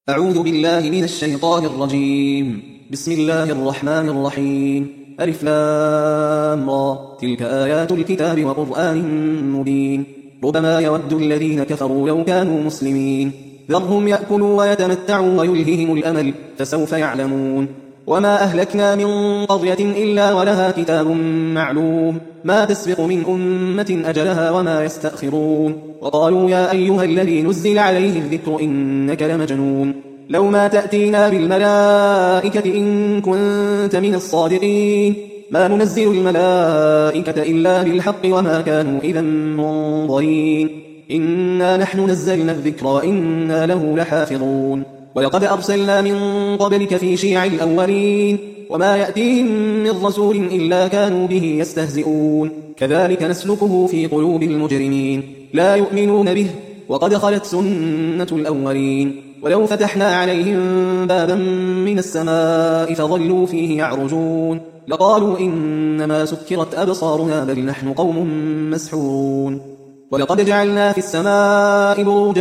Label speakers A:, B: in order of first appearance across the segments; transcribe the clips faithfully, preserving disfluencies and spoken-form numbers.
A: أعوذ بالله من الشيطان الرجيم. بسم الله الرحمن الرحيم. ألف لام را. تلك آيات الكتاب وقرآن مبين. ربما يود الذين كفروا لو كانوا مسلمين. ذرهم يأكلوا ويتمتعوا ويلههم الأمل فسوف يعلمون. وما أهلكنا من قرية إلا ولها كتاب معلوم ما تسبق من أمة أجلها وما يستأخرون. وقالوا يا أيها الذي نزل عليه الذكر إنك لمجنون لو ما تأتينا بالملائكة إن كنت من الصادقين ما ننزل الملائكة إلا بالحق وما كانوا إذا منظرين. إنا نحن نزلنا الذكر وإنا له لحافظون. ولقد أرسلنا من قبلك في شيع الأولين وما يأتيهم من رسول إلا كانوا به يستهزئون. كذلك نسلكه في قلوب المجرمين لا يؤمنون به وقد خلت سنة الأولين. ولو فتحنا عليهم بابا من السماء فظلوا فيه يعرجون لقالوا إنما سكرت أبصارنا بل نحن قوم مسحورون. ولقد جعلنا في السماء بروجا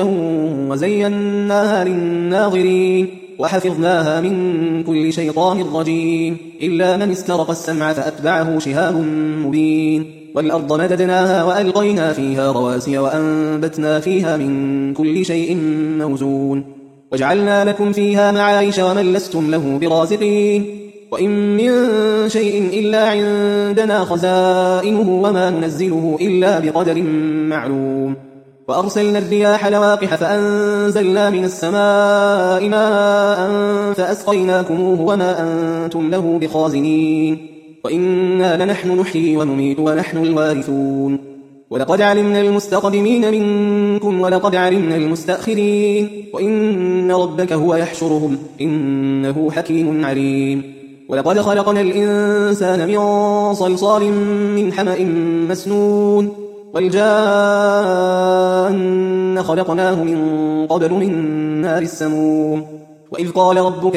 A: وزيناها للناظرين وحفظناها من كل شيطان رجيم إلا من استرق السمع فأتبعه شهاب مبين. والأرض مددناها وألقينا فيها رواسي وأنبتنا فيها من كل شيء موزون. وجعلنا لكم فيها معايش ومن لستم له برازقين. وإن من شيء إلا عندنا خزائنه وما ننزله إلا بقدر معلوم. وأرسلنا الرياح لواقح فأنزلنا من السماء ماء فأسقيناكموه وما أنتم له بخازنين. وإنا لنحن نحيي ونميت ونحن الوارثون. ولقد علمنا المستقدمين منكم ولقد علمنا المستأخرين وإن ربك هو يحشرهم إنه حكيم عليم. ولقد خلقنا الإنسان من صلصال من حمأ مسنون والجان خلقناه من قبل من نار السموم. وإذ قال ربك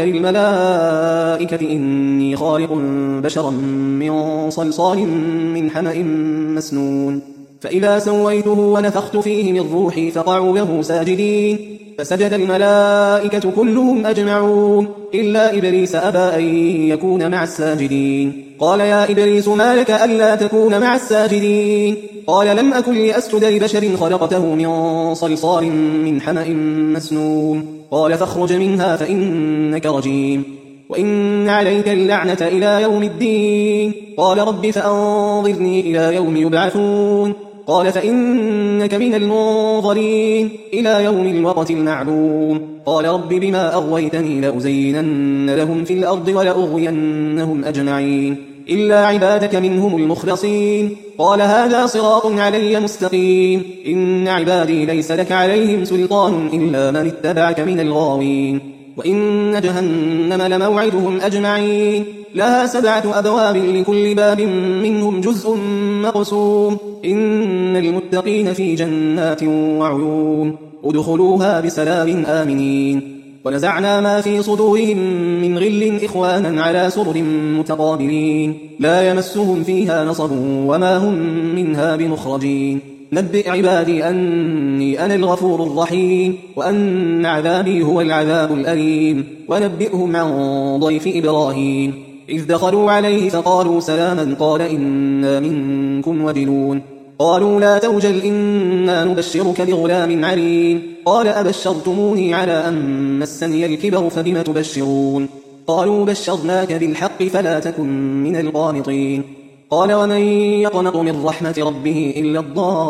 A: للملائكة إني خالق بشرا من صلصال من حمأ مسنون فإذا سويته ونفخت فيه من روحي فقعوا له ساجدين فسجد الملائكة كلهم أجمعون إلا إبليس أبى أن يكون مع الساجدين. قال يا إبليس ما لك ألا تكون مع الساجدين؟ قال لم أكن لأسجد لبشر خلقته من صلصال من حمأ مسنون. قال فاخرج منها فإنك رجيم وإن عليك اللعنة إلى يوم الدين. قال رب فأنظرني إلى يوم يبعثون. قال فإنك من المنظرين إلى يوم الوقت المعلوم. قال رب بما أغويتني لأزينن لهم في الأرض ولأغوينهم أجمعين إلا عبادك منهم المخلصين. قال هذا صراط علي مستقيم. إن عبادي ليس لك عليهم سلطان إلا من اتبعك من الغاوين. وإن جهنم لموعدهم أجمعين لها سبعة أبواب لكل باب منهم جزء مقسوم. إن المتقين في جنات وعيون ادخلوها بسلام آمنين. ونزعنا ما في صدورهم من غل إخوانا على سرر متقابلين لا يمسهم فيها نصب وما هم منها بمخرجين. نبئ عبادي أني أنا الغفور الرحيم وأن عذابي هو العذاب الأليم. ونبئهم عن ضيف إبراهيم إذ دخلوا عليه فقالوا سلاما قال إنا منكم وجلون. قالوا لا توجل إنا نبشرك بغلام عليم. قال أبشرتموني على أن مسني الكبر فبم تبشرون؟ قالوا بشرناك بالحق فلا تكن من القانطين. قال ومن يقنط من رحمة ربه إلا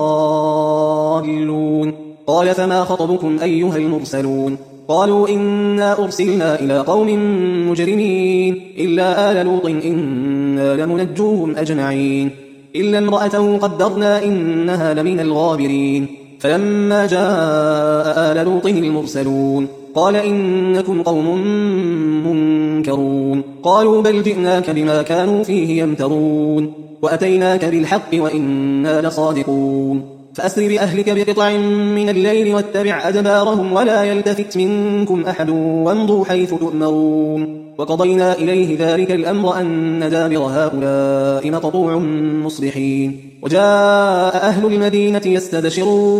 A: الضالون. قال فما خطبكم أيها المرسلون؟ قالوا إنا أرسلنا إلى قوم مجرمين إلا آل لوط إنا لمنجوهم أجمعين إلا امرأته قدرنا إنها لمن الغابرين. فلما جاء آل لوط المرسلون قال إنكم قوم منكرون. قالوا بل جئناك بما كانوا فيه يمترون وأتيناك بالحق وإنا لصادقون. فأسر بأهلك بقطع من الليل واتبع أدبارهم ولا يلتفت منكم أحد وامضوا حيث تؤمرون. وقضينا إليه ذلك الأمر أن دابر هؤلاء مقطوع مصبحين. وجاء أهل المدينة يستبشرون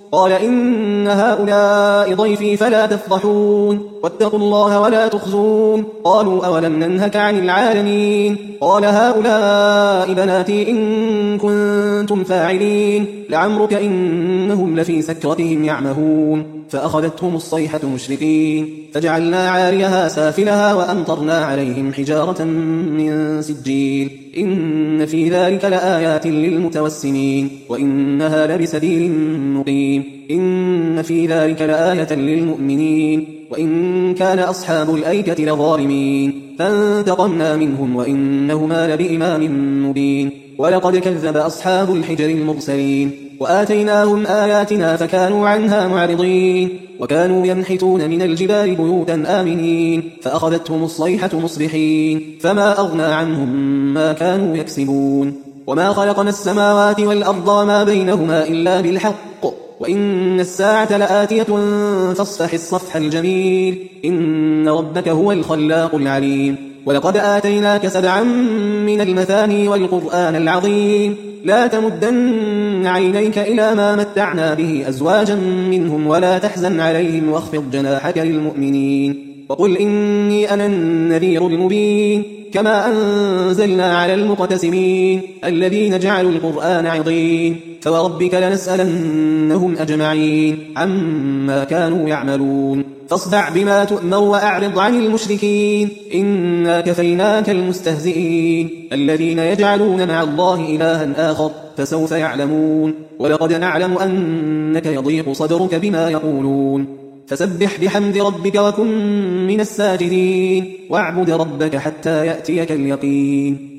A: قال إن هؤلاء ضيفي فلا تفضحون واتقوا الله ولا تخزون قالوا أولم ننهك عن العالمين قال هؤلاء بناتي إن كنتم فاعلين لعمرك إنهم لفي سكرتهم يعمهون فأخذتهم الصيحة مشرقين فجعلنا عاليها سافلها وأمطرنا عليهم حجارة من سجيل إن في ذلك لآيات للمتوسمين وإنها لبسبيل مقيم إن في ذلك لآية للمؤمنين وإن كان أصحاب الأيكة لظالمين فانتقمنا منهم وإنهما لبإمام مبين ولقد كذب أصحاب الحجر المرسلين وآتيناهم آياتنا فكانوا عنها معرضين وكانوا ينحتون من الجبال بيوتا آمنين فأخذتهم الصيحة مصبحين فما أغنى عنهم ما كانوا يكسبون وما خلقنا السماوات والأرض وما بينهما إلا بالحق وإن الساعة لآتية فاصفح الصفح الجميل إن ربك هو الخلاق العليم ولقد آتيناك سبعا من المثاني والقرآن العظيم لا تمدن عينيك إلى ما متعنا به أزواجا منهم ولا تحزن عليهم واخفض جناحك للمؤمنين وقل إني أنا النذير المبين كما أنزلنا على المقتسمين الذين جعلوا القرآن عضين فوربك لنسألنهم أجمعين عما كانوا يعملون فاصدع بما تؤمر وأعرض عن المشركين إنا كفيناك المستهزئين الذين يجعلون مع الله إلها آخر فسوف يعلمون ولقد نعلم أنك يضيق صدرك بما يقولون فسبح بحمد ربك وكن من الساجدين واعبد ربك حتى يأتيك اليقين